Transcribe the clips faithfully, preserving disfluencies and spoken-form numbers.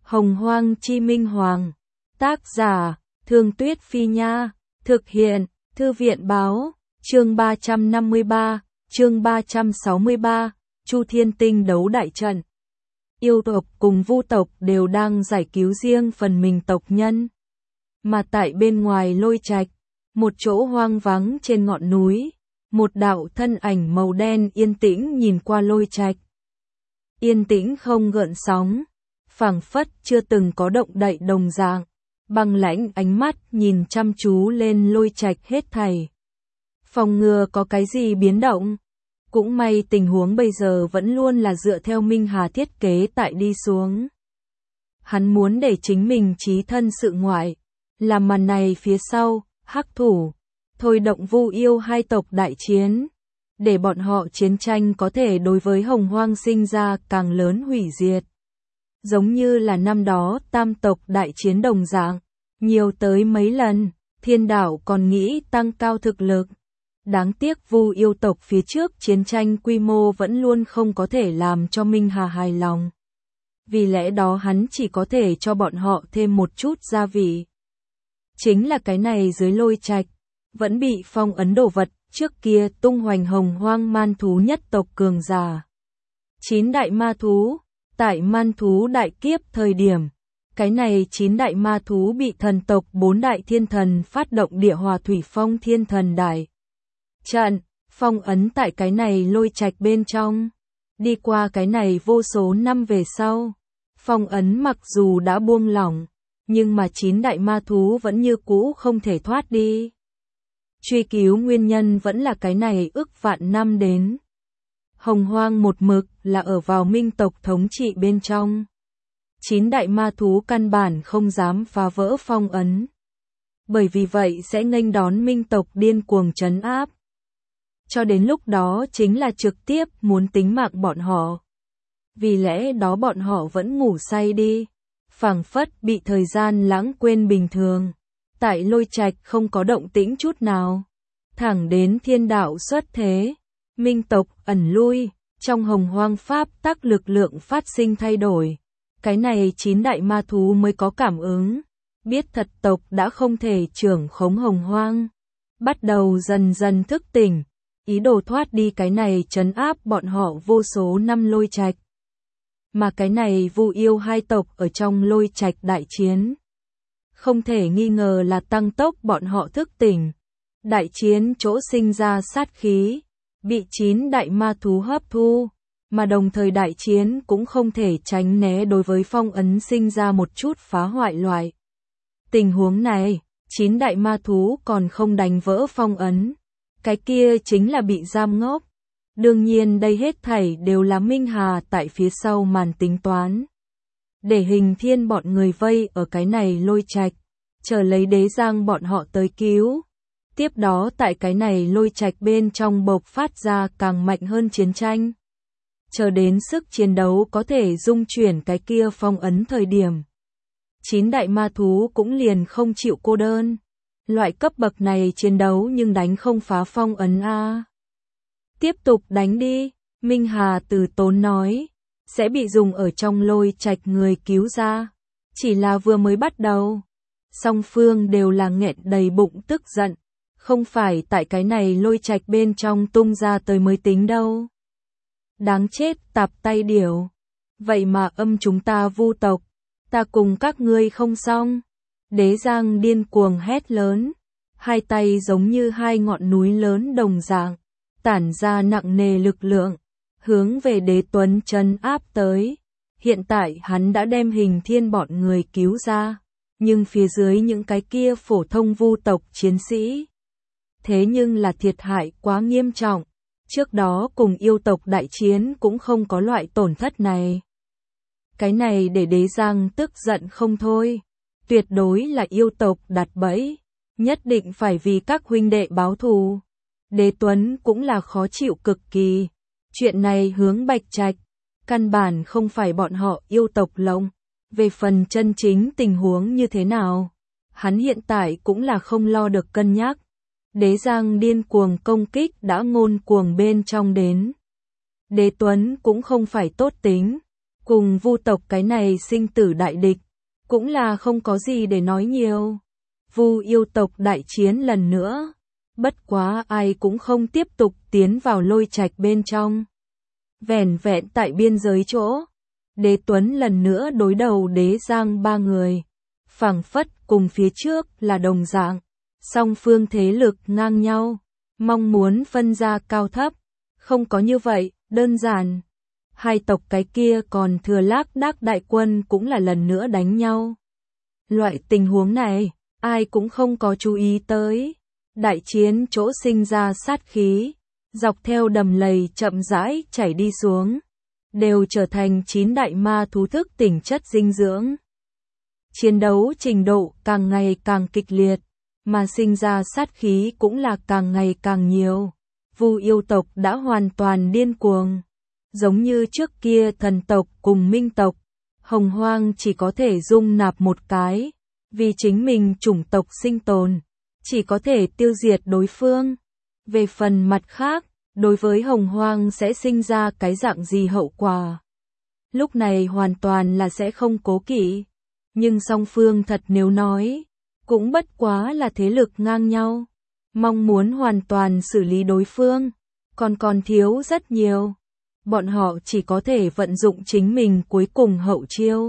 Hồng Hoang Chi Minh Hoàng. Tác giả, Thương Tuyết Phi Nha. Thực hiện, Thư viện Báo. Chương ba trăm năm mươi ba, chương ba trăm sáu mươi ba, Chu Thiên Tinh đấu đại trận. Yêu tộc cùng Vu tộc đều đang giải cứu riêng phần mình tộc nhân. Mà tại bên ngoài Lôi Trạch, một chỗ hoang vắng trên ngọn núi, một đạo thân ảnh màu đen yên tĩnh nhìn qua Lôi Trạch. Yên tĩnh không gợn sóng, phảng phất chưa từng có động đậy đồng dạng, băng lãnh ánh mắt nhìn chăm chú lên Lôi Trạch hết thảy. Phòng ngừa có cái gì biến động. Cũng may tình huống bây giờ vẫn luôn là dựa theo Minh Hà thiết kế tại đi xuống. Hắn muốn để chính mình chí thân sự ngoại, làm màn này phía sau, hắc thủ, thôi động Vu yêu hai tộc đại chiến, để bọn họ chiến tranh có thể đối với Hồng Hoang sinh ra càng lớn hủy diệt. Giống như là năm đó tam tộc đại chiến đồng dạng, nhiều tới mấy lần, Thiên Đạo còn nghĩ tăng cao thực lực. Đáng tiếc Vu yêu tộc phía trước chiến tranh quy mô vẫn luôn không có thể làm cho Minh Hà hài lòng. Vì lẽ đó hắn chỉ có thể cho bọn họ thêm một chút gia vị. Chính là cái này dưới Lôi Trạch, vẫn bị phong ấn đồ vật, trước kia tung hoành Hồng Hoang man thú nhất tộc cường giả. Chín đại ma thú, tại man thú đại kiếp thời điểm, cái này chín đại ma thú bị thần tộc bốn đại thiên thần phát động địa hỏa thủy phong thiên thần đại trận, phong ấn tại cái này Lôi Trạch bên trong. Đi qua cái này vô số năm về sau, phong ấn mặc dù đã buông lỏng, nhưng mà chín đại ma thú vẫn như cũ không thể thoát đi. Truy cứu nguyên nhân vẫn là cái này ức vạn năm đến. Hồng Hoang một mực là ở vào Minh tộc thống trị bên trong. Chín đại ma thú căn bản không dám phá vỡ phong ấn. Bởi vì vậy sẽ nghênh đón Minh tộc điên cuồng trấn áp. Cho đến lúc đó chính là trực tiếp muốn tính mạng bọn họ. Vì lẽ đó bọn họ vẫn ngủ say đi, phảng phất bị thời gian lãng quên bình thường. Tại Lôi Trạch không có động tĩnh chút nào. Thẳng đến Thiên Đạo xuất thế, Minh tộc ẩn lui, trong Hồng Hoang pháp tắc lực lượng phát sinh thay đổi. Cái này chín đại ma thú mới có cảm ứng, biết thật tộc đã không thể trưởng khống Hồng Hoang. Bắt đầu dần dần thức tỉnh, ý đồ thoát đi cái này trấn áp bọn họ vô số năm Lôi Trạch. Mà cái này Vu yêu hai tộc ở trong Lôi Trạch đại chiến, không thể nghi ngờ là tăng tốc bọn họ thức tỉnh. Đại chiến chỗ sinh ra sát khí, bị chín đại ma thú hấp thu, mà đồng thời đại chiến cũng không thể tránh né đối với phong ấn sinh ra một chút phá hoại loại. Tình huống này, chín đại ma thú còn không đánh vỡ phong ấn, cái kia chính là bị giam ngốc. Đương nhiên đây hết thảy đều là Minh Hà tại phía sau màn tính toán. Để Hình Thiên bọn người vây ở cái này Lôi Trạch, chờ lấy Đế Giang bọn họ tới cứu. Tiếp đó tại cái này Lôi Trạch bên trong bộc phát ra càng mạnh hơn chiến tranh. Chờ đến sức chiến đấu có thể dung chuyển cái kia phong ấn thời điểm. Chín đại ma thú cũng liền không chịu cô đơn. Loại cấp bậc này chiến đấu nhưng đánh không phá phong ấn a. Tiếp tục đánh đi, Minh Hà từ tốn nói, sẽ bị dùng ở trong Lôi Trạch người cứu ra. Chỉ là vừa mới bắt đầu, song phương đều là nghẹn đầy bụng tức giận, không phải tại cái này Lôi Trạch bên trong tung ra tới mới tính đâu. Đáng chết tạp tay điểu, vậy mà âm chúng ta Vu tộc, ta cùng các ngươi không xong. Đế Giang điên cuồng hét lớn, hai tay giống như hai ngọn núi lớn đồng dạng, tản ra nặng nề lực lượng, hướng về Đế Tuấn trấn áp tới. Hiện tại hắn đã đem Hình Thiên bọn người cứu ra, nhưng phía dưới những cái kia phổ thông Vu tộc chiến sĩ, thế nhưng là thiệt hại quá nghiêm trọng. Trước đó cùng yêu tộc đại chiến cũng không có loại tổn thất này. Cái này để Đế Giang tức giận không thôi. Tuyệt đối là yêu tộc đặt bẫy, nhất định phải vì các huynh đệ báo thù. Đế Tuấn cũng là khó chịu cực kỳ. Chuyện này hướng Bạch Trạch, căn bản không phải bọn họ yêu tộc lộng. Về phần chân chính tình huống như thế nào, hắn hiện tại cũng là không lo được cân nhắc. Đế Giang điên cuồng công kích đã ngôn cuồng bên trong đến. Đế Tuấn cũng không phải tốt tính, cùng Vu tộc cái này sinh tử đại địch, cũng là không có gì để nói nhiều. Vu yêu tộc đại chiến lần nữa, bất quá ai cũng không tiếp tục tiến vào lôi trạch bên trong. Vẻn vẹn tại biên giới chỗ, Đế Tuấn lần nữa đối đầu Đế Giang ba người, phảng phất cùng phía trước là đồng dạng, song phương thế lực ngang nhau, mong muốn phân ra cao thấp, không có như vậy, đơn giản. Hai tộc cái kia còn thừa Lác Đác đại quân cũng là lần nữa đánh nhau. Loại tình huống này, ai cũng không có chú ý tới. Đại chiến chỗ sinh ra sát khí, dọc theo đầm lầy chậm rãi chảy đi xuống, đều trở thành chín đại ma thú thức tỉnh chất dinh dưỡng. Chiến đấu trình độ càng ngày càng kịch liệt, mà sinh ra sát khí cũng là càng ngày càng nhiều. Vu yêu tộc đã hoàn toàn điên cuồng. Giống như trước kia thần tộc cùng minh tộc, hồng hoang chỉ có thể dung nạp một cái, vì chính mình chủng tộc sinh tồn, chỉ có thể tiêu diệt đối phương. Về phần mặt khác, đối với hồng hoang sẽ sinh ra cái dạng gì hậu quả. Lúc này hoàn toàn là sẽ không cố kỵ, nhưng song phương thật nếu nói, cũng bất quá là thế lực ngang nhau, mong muốn hoàn toàn xử lý đối phương, còn còn thiếu rất nhiều. Bọn họ chỉ có thể vận dụng chính mình cuối cùng hậu chiêu.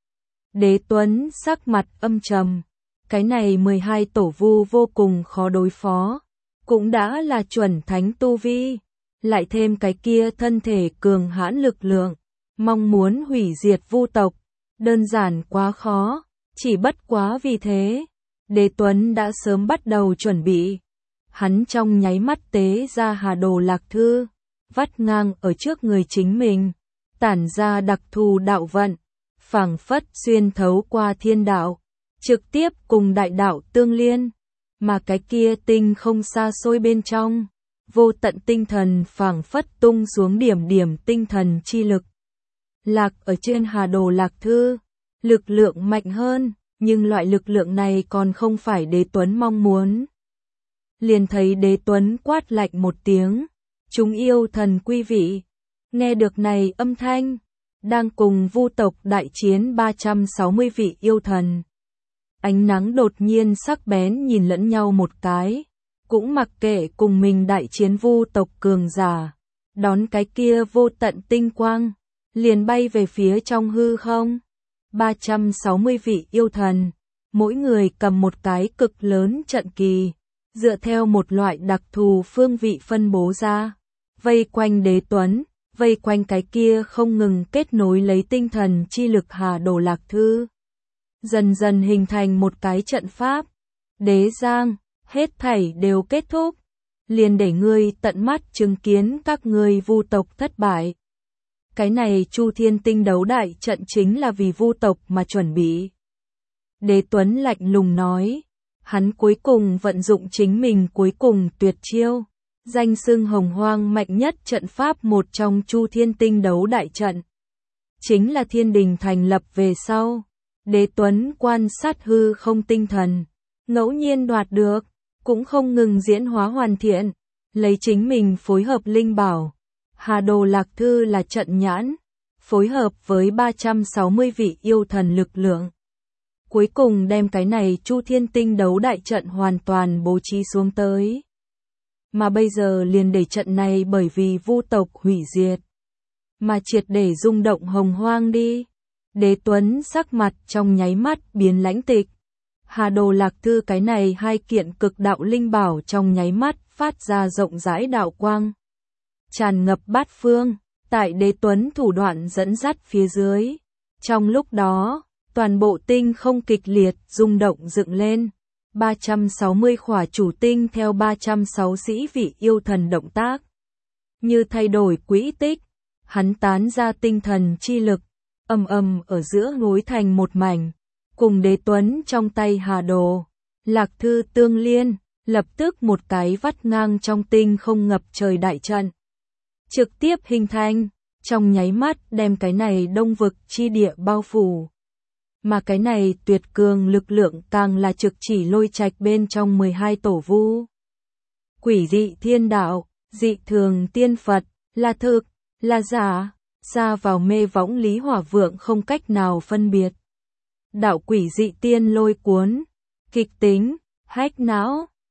Đế Tuấn sắc mặt âm trầm, cái này mười hai tổ vu vô cùng khó đối phó, cũng đã là chuẩn thánh tu vi, lại thêm cái kia thân thể cường hãn lực lượng, mong muốn hủy diệt vu tộc, đơn giản quá khó, chỉ bất quá vì thế, Đế Tuấn đã sớm bắt đầu chuẩn bị. Hắn trong nháy mắt tế ra Hà Đồ Lạc Thư, vắt ngang ở trước người chính mình, tản ra đặc thù đạo vận, phảng phất xuyên thấu qua thiên đạo, trực tiếp cùng đại đạo tương liên, mà cái kia tinh không xa xôi bên trong, vô tận tinh thần phảng phất tung xuống điểm điểm tinh thần chi lực. Lạc ở trên Hà Đồ Lạc Thư, lực lượng mạnh hơn, nhưng loại lực lượng này còn không phải Đế Tuấn mong muốn. Liền thấy Đế Tuấn quát lạnh một tiếng, chúng yêu thần quý vị, nghe được này âm thanh, đang cùng vu tộc đại chiến ba trăm sáu mươi vị yêu thần. Ánh nắng đột nhiên sắc bén nhìn lẫn nhau một cái, cũng mặc kệ cùng mình đại chiến vu tộc cường giả, đón cái kia vô tận tinh quang, liền bay về phía trong hư không. ba trăm sáu mươi vị yêu thần, mỗi người cầm một cái cực lớn trận kỳ, dựa theo một loại đặc thù phương vị phân bố ra, vây quanh Đế Tuấn, vây quanh cái kia không ngừng kết nối lấy tinh thần chi lực Hà Đồ Lạc Thư. Dần dần hình thành một cái trận pháp. Đế Giang, hết thảy đều kết thúc, liền để ngươi tận mắt chứng kiến các ngươi vu tộc thất bại. Cái này Chu Thiên Tinh đấu đại trận chính là vì vu tộc mà chuẩn bị. Đế Tuấn lạnh lùng nói, hắn cuối cùng vận dụng chính mình cuối cùng tuyệt chiêu, danh xưng hồng hoang mạnh nhất trận pháp một trong Chu Thiên Tinh đấu đại trận. Chính là thiên đình thành lập về sau, Đế Tuấn quan sát hư không tinh thần, ngẫu nhiên đoạt được, cũng không ngừng diễn hóa hoàn thiện, lấy chính mình phối hợp linh bảo. Hà Đồ Lạc Thư là trận nhãn, phối hợp với ba trăm sáu mươi vị yêu thần lực lượng. Cuối cùng đem cái này Chu Thiên Tinh đấu đại trận hoàn toàn bố trí xuống tới. Mà bây giờ liền để trận này bởi vì vu tộc hủy diệt, mà triệt để rung động hồng hoang đi. Đế Tuấn sắc mặt trong nháy mắt biến lãnh tịch. Hà Đồ Lạc Thư cái này hai kiện cực đạo linh bảo trong nháy mắt phát ra rộng rãi đạo quang, tràn ngập bát phương, tại Đế Tuấn thủ đoạn dẫn dắt phía dưới. Trong lúc đó, toàn bộ tinh không kịch liệt rung động dựng lên. ba trăm sáu mươi khỏa chủ tinh theo ba trăm sáu mươi sĩ vị yêu thần động tác, như thay đổi quỹ tích, hắn tán ra tinh thần chi lực, ầm ầm ở giữa nối thành một mảnh, cùng Đế Tuấn trong tay Hà Đồ Lạc Thư tương liên, lập tức một cái vắt ngang trong tinh không ngập trời đại trận, trực tiếp hình thành, trong nháy mắt đem cái này đông vực chi địa bao phủ. Mà cái này tuyệt cường lực lượng càng là trực chỉ lôi trạch bên trong mười hai tổ vu. Quỷ dị thiên đạo, dị thường tiên Phật, là thực, là giả, Xa vào mê võng Lý Hỏa Vượng không cách nào phân biệt. Đạo quỷ dị tiên lôi cuốn, kịch tính, hack não.